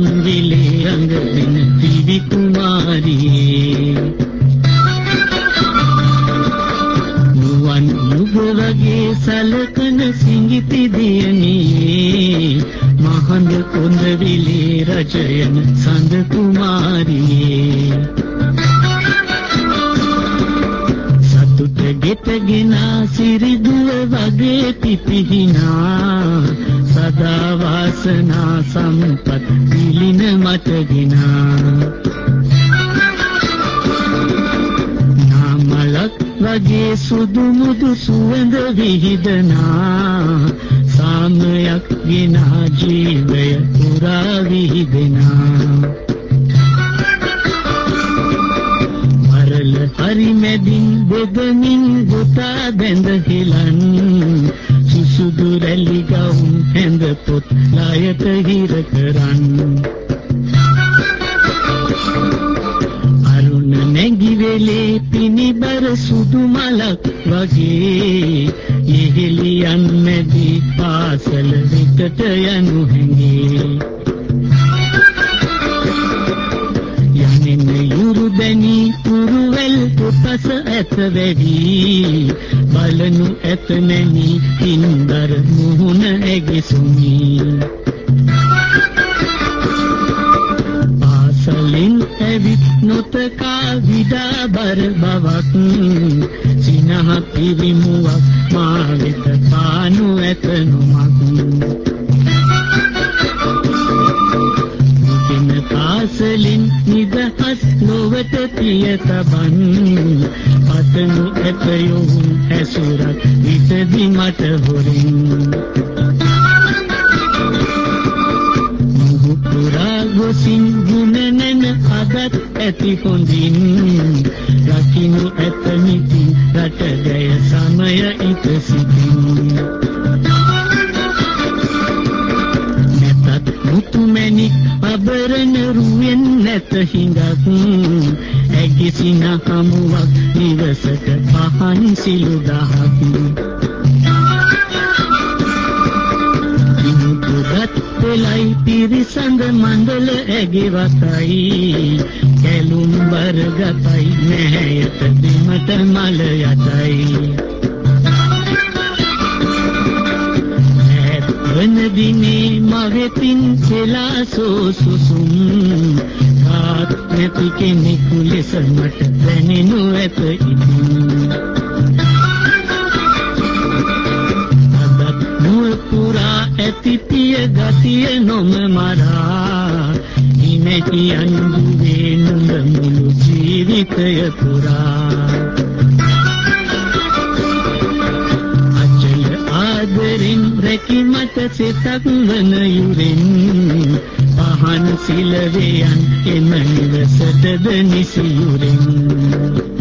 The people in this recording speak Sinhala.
විලේ අඟගෙන දිවි කුමාරියේ නුවන් නුඹ වගේ සලකන සිඟිති දියණියේ මහඳ කොඳ විලේ රජයන සඳ කුමාරියේ සතුට ගෙතගෙන සිරිදුව වගේ පිපිහිනා සදා වාසනා සම්පත් විලින මතගිනා නාමලක් වගේ සුදු මුදු සුවඳ විහිදනා සාමයක් ගිනා ජීවය පුරා විහිදෙනා මරල හරි මැදින් බෙදමින් ගොතා බැඳ හිලන් සුසුදු රැලි ගවුම් හැඳ පොත් ලායට හිර කරන් අරුණ නැගි වෙලේ පිනිබර සුදු මලක් වගේ ඉහිලියන් මැදි පාසල විකට යනු හැඟේ යන්නේ යුරු දැනි පුරුවැල් පොපස ඇත වැඩි බලනු ඇත නැනි කින්දර මුහුණ ඇගිසුමි පාසලින් ඇවිත් නොතකා විඩා බර බවක් සිනහ පිරිමුවක් මා වෙත පානු ඇත නොමක් පාසලින් නිදහස් නොවට පිය තබන් පතනු ඇත යොවුන් ඇසුරක් විසදි මට හොරින් මුහු පුරා ගොසින් ගුණ නැන අදත් ඇති හොඳින් රකිනු ඇත නිතින් රට ජය සමය ඉත සිටින් මුතුමැණික් අබරණ රුවෙන් නැත හිඟක් ඇගිසින හමුවක් නිවසට පහන් සිලු දහක් ඉනුපුරත් පෙළයි පිරිසඳ මණ්ඩල ඇගෙවතයි කැලුම් බරගතයි නැහැයට බිමට මල යතයි වනදිනේ මවෙතින් සෙලා සෝසුසුම් කාත් නැති කෙනෙකු ලෙස මට දැනෙනු ඇත ඉතින් අදත් නුව පුරා ඇති පිය ගතිය නොම මරා ඉමැති අන්දුවේ නුඹ මුළු ජීවිතය පුරා ආදරෙන් රැකි මට සිතක් වන යුරෙන් පහන් සිලවයන් එම නිවසටද නිසියුරෙන්